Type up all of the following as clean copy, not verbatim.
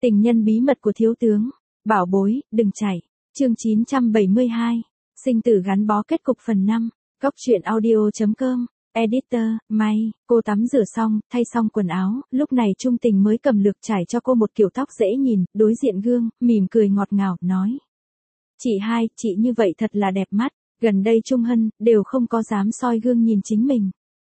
Tình nhân bí mật của thiếu tướng. Bảo bối, đừng chạy. Chương 972. Sinh tử gắn bó kết cục phần 5. Góc truyện audio.com. Editor, May. Cô tắm rửa xong, thay xong quần áo, lúc này Trung Tình mới cầm lược trải cho cô một kiểu tóc dễ nhìn, đối diện gương, mỉm cười ngọt ngào, nói. Chị hai, chị như vậy thật là đẹp mắt, gần đây Trung Hân, đều không có dám soi gương nhìn chính mình.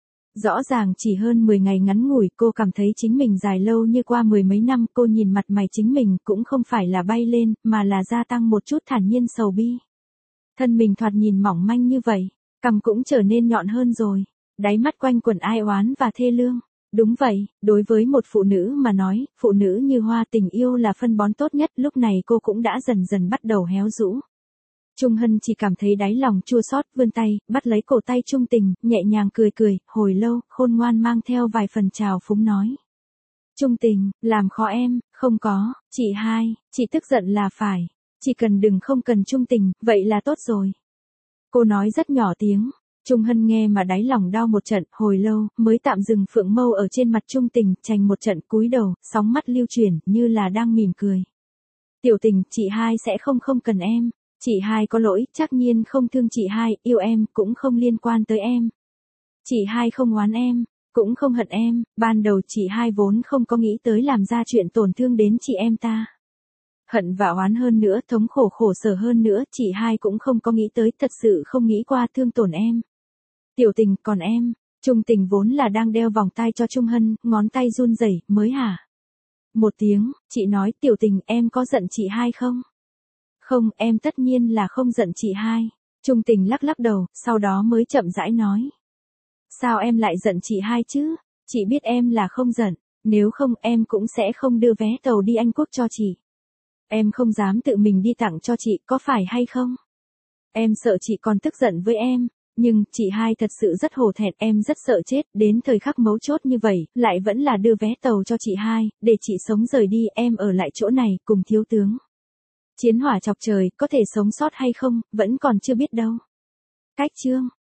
Rõ ràng chỉ hơn 10 ngày ngắn ngủi cô cảm thấy chính mình dài lâu như qua 10 mấy năm, cô nhìn mặt mày chính mình cũng không phải là bay lên, mà là gia tăng một chút thản nhiên sầu bi. Thân mình thoạt nhìn mỏng manh như vậy, cằm cũng trở nên nhọn hơn rồi, đáy mắt quanh quẩn ai oán và thê lương. Đúng vậy, đối với một phụ nữ mà nói, phụ nữ như hoa tình yêu là phân bón tốt nhất, lúc này cô cũng đã dần dần bắt đầu héo rũ. Trung Hân chỉ cảm thấy đáy lòng chua xót, vươn tay, bắt lấy cổ tay Trung Tình, nhẹ nhàng cười cười, hồi lâu, khôn ngoan mang theo vài phần trào phúng nói. Trung Tình, làm khó em, không có, chị hai, chị tức giận là phải, chỉ cần đừng không cần Trung Tình, vậy là tốt rồi. Cô nói rất nhỏ tiếng, Trung Hân nghe mà đáy lòng đau một trận, hồi lâu, mới tạm dừng phượng mâu ở trên mặt Trung Tình, chành một trận cúi đầu, sóng mắt lưu chuyển, như là đang mỉm cười. Tiểu Tình, chị hai sẽ không cần em. Chị hai có lỗi, chắc nhiên không thương chị hai, yêu em, cũng không liên quan tới em. Chị hai không oán em, cũng không hận em, ban đầu chị hai vốn không có nghĩ tới làm ra chuyện tổn thương đến chị em ta. Hận và oán hơn nữa, thống khổ khổ sở hơn nữa, chị hai cũng không có nghĩ tới, thật sự không nghĩ qua thương tổn em. Tiểu Tình, còn em, Trung Tình vốn là đang đeo vòng tay cho Trung Hân, ngón tay run rẩy, mới hả? Một tiếng, chị nói, Tiểu Tình, em có giận chị hai không? Không, em tất nhiên là không giận chị hai. Trung Tình lắc lắc đầu, sau đó mới chậm rãi nói. Sao em lại giận chị hai chứ? Chị biết em là không giận, nếu không em cũng sẽ không đưa vé tàu đi Anh Quốc cho chị. Em không dám tự mình đi tặng cho chị, có phải hay không? Em sợ chị còn tức giận với em, nhưng chị hai thật sự rất hổ thẹn, em rất sợ chết, đến thời khắc mấu chốt như vậy, lại vẫn là đưa vé tàu cho chị hai, để chị sống rời đi, em ở lại chỗ này, cùng thiếu tướng. Chiến hỏa chọc trời, có thể sống sót hay không, vẫn còn chưa biết đâu. Cách chương.